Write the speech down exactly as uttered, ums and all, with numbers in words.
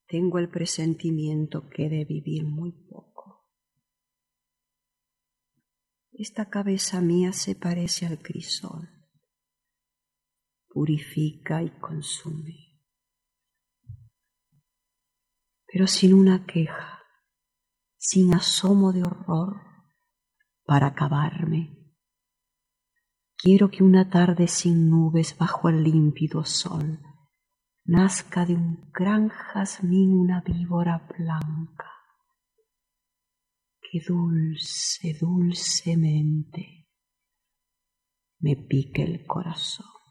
Tengo el presentimiento que he de vivir muy poco. Esta cabeza mía se parece al crisol, purifica y consume, pero sin una queja, sin asomo de horror para acabarme. Quiero que una tarde sin nubes bajo el límpido sol nazca de un gran jazmín una víbora blanca que dulce, dulcemente me pique el corazón.